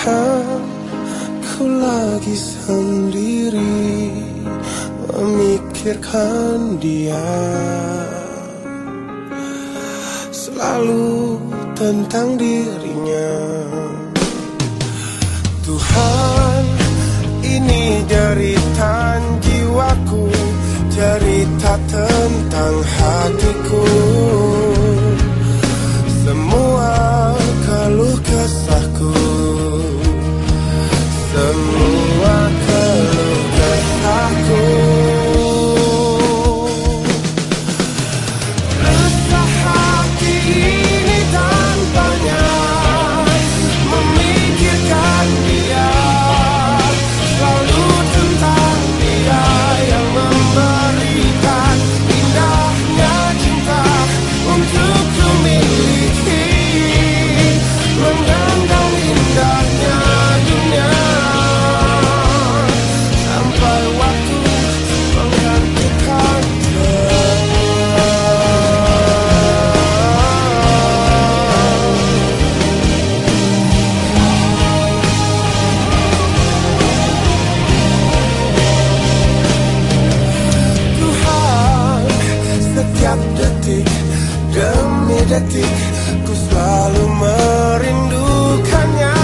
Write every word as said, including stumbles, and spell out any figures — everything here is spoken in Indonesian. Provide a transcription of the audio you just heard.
Kan ku lagi sendiri memikirkan dia, selalu tentang dirinya. Tuhan, ini jeritan jiwaku, cerita tentang hatiku. Semua keluh kesahku, semua keluh kesahku. Resah hati ini tanpanya, memikirkan dia, selalu tentang dia yang memberikan indahnya cinta untuk ku miliki, menggandang indahnya dunia, sampai waktu menggantikan dia. Tuhan, setiap detik demi detik ku selalu merindukannya.